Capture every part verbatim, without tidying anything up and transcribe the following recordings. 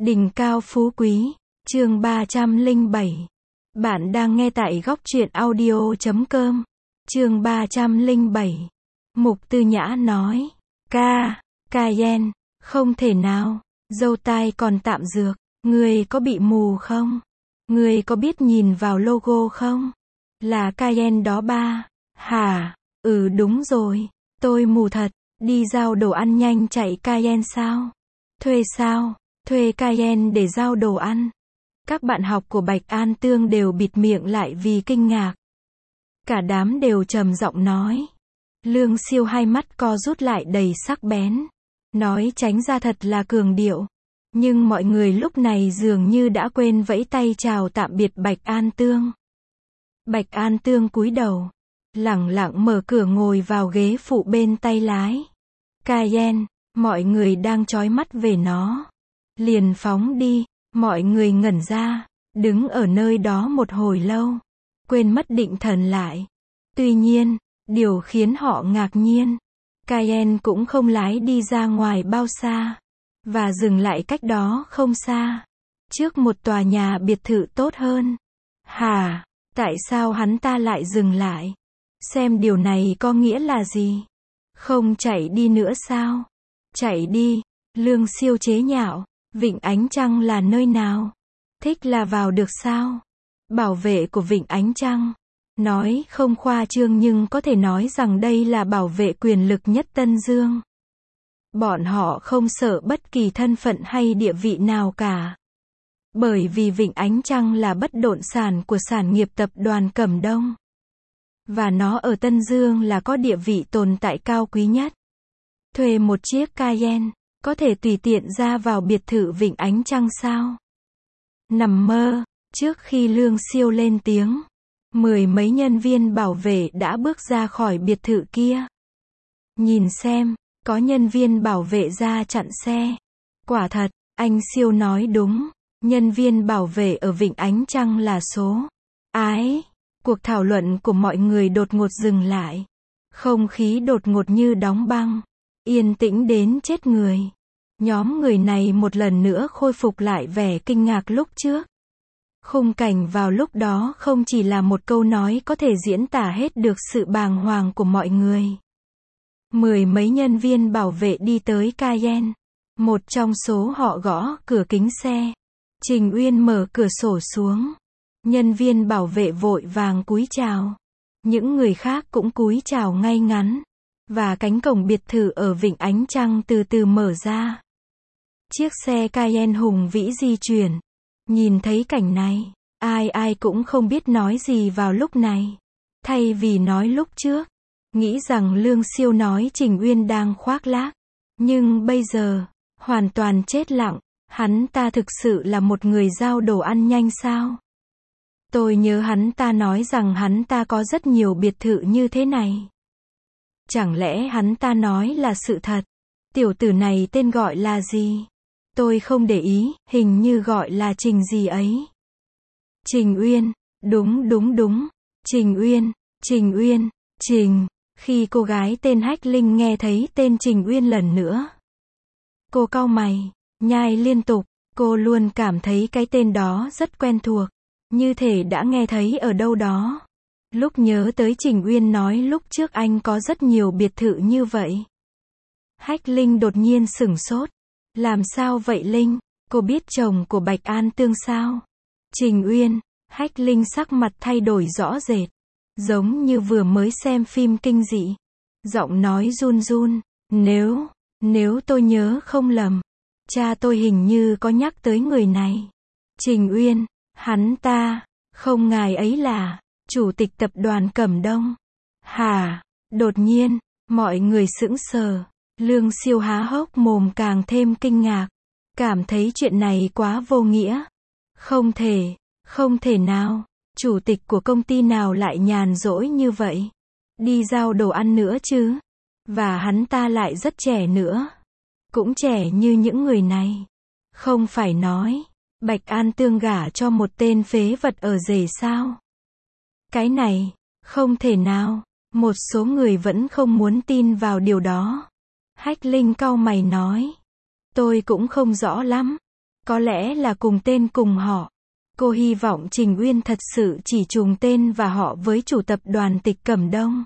Đỉnh cao phú quý, chương ba trăm lẻ bảy. Bạn đang nghe tại góc truyện audio chấm com. Chương ba trăm lẻ bảy. Mục Tư Nhã nói, ca, Cayenne, không thể nào, dâu tai còn tạm dược, người có bị mù không? Người có biết nhìn vào logo không? Là Cayenne đó ba. Hả? Ừ đúng rồi, tôi mù thật, đi giao đồ ăn nhanh chạy Cayenne sao? Thuê sao? Thuê Cayenne để giao đồ ăn. Các bạn học của Bạch An Tương đều bịt miệng lại vì kinh ngạc. Cả đám đều trầm giọng nói. Lương Siêu hai mắt co rút lại đầy sắc bén. Nói tránh ra thật là cường điệu. Nhưng mọi người lúc này dường như đã quên vẫy tay chào tạm biệt Bạch An Tương. Bạch An Tương cúi đầu, lẳng lặng mở cửa ngồi vào ghế phụ bên tay lái. Cayenne, mọi người đang chói mắt về nó. Liền phóng đi, mọi người ngẩn ra, đứng ở nơi đó một hồi lâu, quên mất định thần lại. Tuy nhiên, điều khiến họ ngạc nhiên, Cayenne cũng không lái đi ra ngoài bao xa, và dừng lại cách đó không xa, trước một tòa nhà biệt thự tốt hơn. Hả? Tại sao hắn ta lại dừng lại? Xem điều này có nghĩa là gì? Không chạy đi nữa sao? Chạy đi, Lương Siêu chế nhạo. Vịnh Ánh Trăng là nơi nào? Thích là vào được sao? Bảo vệ của Vịnh Ánh Trăng. Nói không khoa trương nhưng có thể nói rằng đây là bảo vệ quyền lực nhất Tân Dương. Bọn họ không sợ bất kỳ thân phận hay địa vị nào cả. Bởi vì Vịnh Ánh Trăng là bất động sản của sản nghiệp tập đoàn Cẩm Đông. Và nó ở Tân Dương là có địa vị tồn tại cao quý nhất. Thuê một chiếc Cayenne, có thể tùy tiện ra vào biệt thự Vịnh Ánh Trăng sao? Nằm mơ, trước khi Lương Siêu lên tiếng, mười mấy nhân viên bảo vệ đã bước ra khỏi biệt thự kia. Nhìn xem, có nhân viên bảo vệ ra chặn xe. Quả thật, anh Siêu nói đúng, nhân viên bảo vệ ở Vịnh Ánh Trăng là số. Ái, cuộc thảo luận của mọi người đột ngột dừng lại. Không khí đột ngột như đóng băng. Yên tĩnh đến chết người. Nhóm người này một lần nữa khôi phục lại vẻ kinh ngạc lúc trước. Khung cảnh vào lúc đó không chỉ là một câu nói có thể diễn tả hết được sự bàng hoàng của mọi người. Mười mấy nhân viên bảo vệ đi tới Cayenne. Một trong số họ gõ cửa kính xe. Trình Uyên mở cửa sổ xuống. Nhân viên bảo vệ vội vàng cúi chào. Những người khác cũng cúi chào ngay ngắn. Và cánh cổng biệt thự ở Vịnh Ánh Trăng từ từ mở ra. Chiếc xe Cayenne hùng vĩ di chuyển. Nhìn thấy cảnh này, ai ai cũng không biết nói gì vào lúc này. Thay vì nói lúc trước, nghĩ rằng Lương Siêu nói Trình Uyên đang khoác lác. Nhưng bây giờ, hoàn toàn chết lặng, hắn ta thực sự là một người giao đồ ăn nhanh sao? Tôi nhớ hắn ta nói rằng hắn ta có rất nhiều biệt thự như thế này. Chẳng lẽ hắn ta nói là sự thật? Tiểu tử này tên gọi là gì? Tôi không để ý, hình như gọi là Trình gì ấy. Trình Uyên, đúng đúng đúng, Trình Uyên, Trình Uyên, Trình. Khi cô gái tên Hách Linh nghe thấy tên Trình Uyên lần nữa, cô cau mày, nhai liên tục, cô luôn cảm thấy cái tên đó rất quen thuộc, như thể đã nghe thấy ở đâu đó. Lúc nhớ tới Trình Uyên nói lúc trước anh có rất nhiều biệt thự như vậy. Hách Linh đột nhiên sửng sốt. Làm sao vậy Linh? Cô biết chồng của Bạch An Tương sao? Trình Uyên, Hách Linh sắc mặt thay đổi rõ rệt. Giống như vừa mới xem phim kinh dị. Giọng nói run run. Nếu, nếu tôi nhớ không lầm, cha tôi hình như có nhắc tới người này. Trình Uyên, hắn ta, không ngài ấy là chủ tịch tập đoàn Cẩm Đông. Hả? Đột nhiên, mọi người sững sờ. Lương Siêu há hốc mồm càng thêm kinh ngạc. Cảm thấy chuyện này quá vô nghĩa. Không thể, không thể nào. Chủ tịch của công ty nào lại nhàn rỗi như vậy? Đi giao đồ ăn nữa chứ? Và hắn ta lại rất trẻ nữa. Cũng trẻ như những người này. Không phải nói, Bạch An Tương gả cho một tên phế vật ở rể sao? Cái này, không thể nào. Một số người vẫn không muốn tin vào điều đó. Hách Linh cau mày nói. Tôi cũng không rõ lắm. Có lẽ là cùng tên cùng họ. Cô hy vọng Trình Uyên thật sự chỉ trùng tên và họ với chủ tập đoàn Tịch Cẩm Đông.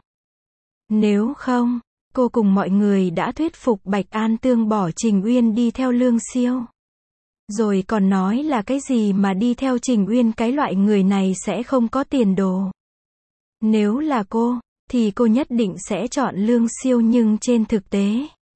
Nếu không, cô cùng mọi người đã thuyết phục Bạch An Tương bỏ Trình Uyên đi theo Lương Siêu. Rồi còn nói là cái gì mà đi theo Trình Uyên, cái loại người này sẽ không có tiền đồ. Nếu là cô, thì cô nhất định sẽ chọn Lương Siêu, nhưng trên thực tế,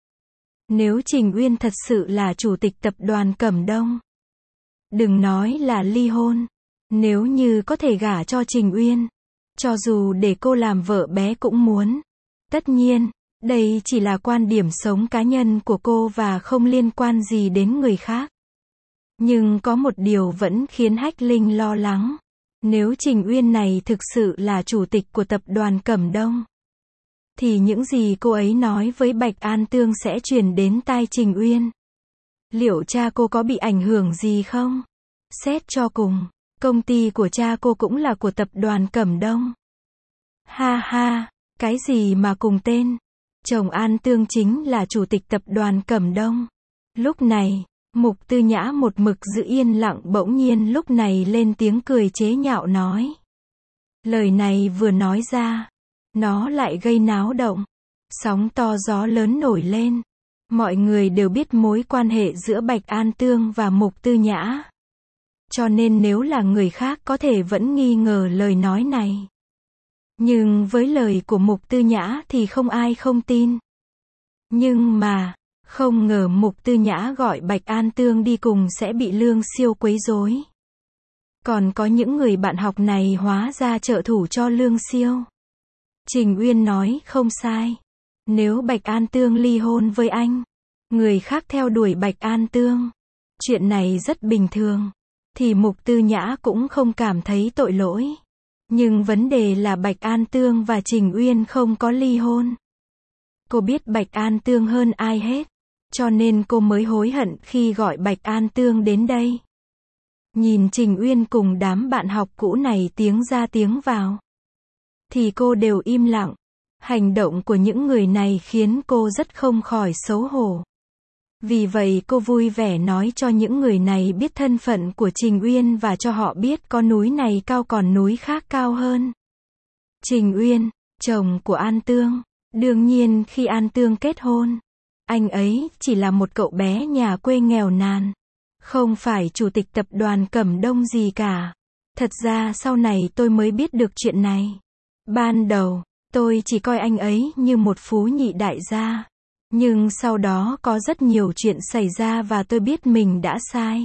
nếu Trình Uyên thật sự là chủ tịch tập đoàn Cẩm Đông, đừng nói là ly hôn, nếu như có thể gả cho Trình Uyên, cho dù để cô làm vợ bé cũng muốn. Tất nhiên, đây chỉ là quan điểm sống cá nhân của cô và không liên quan gì đến người khác. Nhưng có một điều vẫn khiến Hách Linh lo lắng. Nếu Trình Uyên này thực sự là chủ tịch của tập đoàn Cẩm Đông, thì những gì cô ấy nói với Bạch An Tương sẽ truyền đến tai Trình Uyên. Liệu cha cô có bị ảnh hưởng gì không? Xét cho cùng, công ty của cha cô cũng là của tập đoàn Cẩm Đông. Ha ha, cái gì mà cùng tên? Chồng An Tương chính là chủ tịch tập đoàn Cẩm Đông. Lúc này, Mục Tư Nhã một mực giữ yên lặng, bỗng nhiên lúc này lên tiếng cười chế nhạo nói. Lời này vừa nói ra, nó lại gây náo động. Sóng to gió lớn nổi lên. Mọi người đều biết mối quan hệ giữa Bạch An Tương và Mục Tư Nhã. Cho nên nếu là người khác có thể vẫn nghi ngờ lời nói này. Nhưng với lời của Mục Tư Nhã thì không ai không tin. Nhưng mà, không ngờ Mục Tư Nhã gọi Bạch An Tương đi cùng sẽ bị Lương Siêu quấy rối. Còn có những người bạn học này hóa ra trợ thủ cho Lương Siêu. Trình Uyên nói không sai. Nếu Bạch An Tương ly hôn với anh, người khác theo đuổi Bạch An Tương, chuyện này rất bình thường, thì Mục Tư Nhã cũng không cảm thấy tội lỗi. Nhưng vấn đề là Bạch An Tương và Trình Uyên không có ly hôn. Cô biết Bạch An Tương hơn ai hết, cho nên cô mới hối hận khi gọi Bạch An Tương đến đây. Nhìn Trình Uyên cùng đám bạn học cũ này tiếng ra tiếng vào, thì cô đều im lặng. Hành động của những người này khiến cô rất không khỏi xấu hổ. Vì vậy cô vui vẻ nói cho những người này biết thân phận của Trình Uyên và cho họ biết có núi này cao còn núi khác cao hơn. Trình Uyên, chồng của An Tương, đương nhiên khi An Tương kết hôn, anh ấy chỉ là một cậu bé nhà quê nghèo nàn, không phải chủ tịch tập đoàn Cẩm Đông gì cả. Thật ra sau này tôi mới biết được chuyện này. Ban đầu, tôi chỉ coi anh ấy như một phú nhị đại gia. Nhưng sau đó có rất nhiều chuyện xảy ra và tôi biết mình đã sai.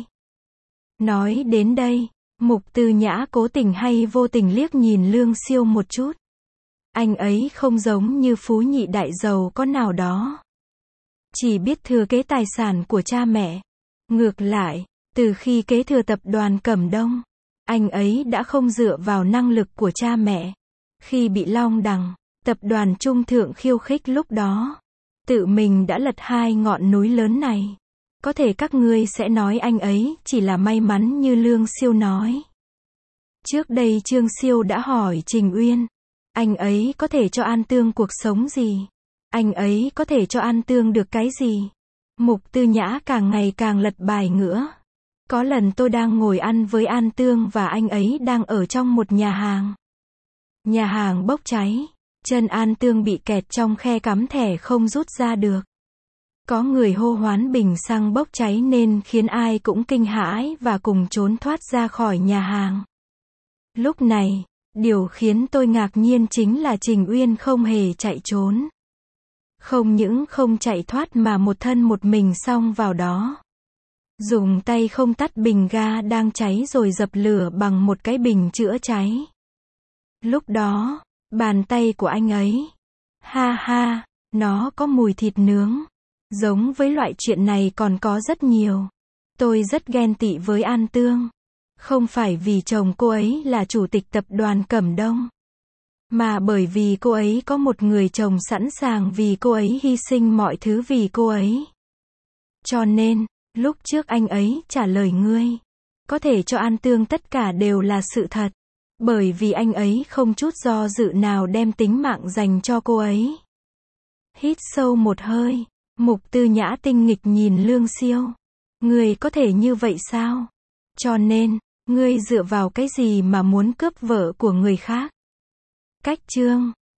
Nói đến đây, Mục Tư Nhã cố tình hay vô tình liếc nhìn Lương Siêu một chút. Anh ấy không giống như phú nhị đại giàu có nào đó, chỉ biết thừa kế tài sản của cha mẹ. Ngược lại, từ khi kế thừa tập đoàn Cẩm Đông, anh ấy đã không dựa vào năng lực của cha mẹ. Khi bị Long Đằng, tập đoàn Trung Thượng khiêu khích lúc đó, tự mình đã lật hai ngọn núi lớn này. Có thể các ngươi sẽ nói anh ấy chỉ là may mắn như Lương Siêu nói. Trước đây Trương Siêu đã hỏi Trình Uyên, anh ấy có thể cho An Tương cuộc sống gì? Anh ấy có thể cho An Tương được cái gì? Mục Tư Nhã càng ngày càng lật bài ngửa. Có lần tôi đang ngồi ăn với An Tương và anh ấy đang ở trong một nhà hàng. Nhà hàng bốc cháy. Chân An Tương bị kẹt trong khe cắm thẻ không rút ra được. Có người hô hoán bình xăng bốc cháy nên khiến ai cũng kinh hãi và cùng trốn thoát ra khỏi nhà hàng. Lúc này, điều khiến tôi ngạc nhiên chính là Trình Uyên không hề chạy trốn. Không những không chạy thoát mà một thân một mình xông vào đó. Dùng tay không tắt bình ga đang cháy rồi dập lửa bằng một cái bình chữa cháy. Lúc đó, bàn tay của anh ấy, ha ha, nó có mùi thịt nướng. Giống với loại chuyện này còn có rất nhiều. Tôi rất ghen tị với An Tương. Không phải vì chồng cô ấy là chủ tịch tập đoàn Cẩm Đông, mà bởi vì cô ấy có một người chồng sẵn sàng vì cô ấy hy sinh mọi thứ vì cô ấy. Cho nên, lúc trước anh ấy trả lời ngươi, có thể cho An Tương tất cả đều là sự thật. Bởi vì anh ấy không chút do dự nào đem tính mạng dành cho cô ấy. Hít sâu một hơi, Mục Tư Nhã tinh nghịch nhìn Lương Siêu. Ngươi có thể như vậy sao? Cho nên, ngươi dựa vào cái gì mà muốn cướp vợ của người khác? Cách chương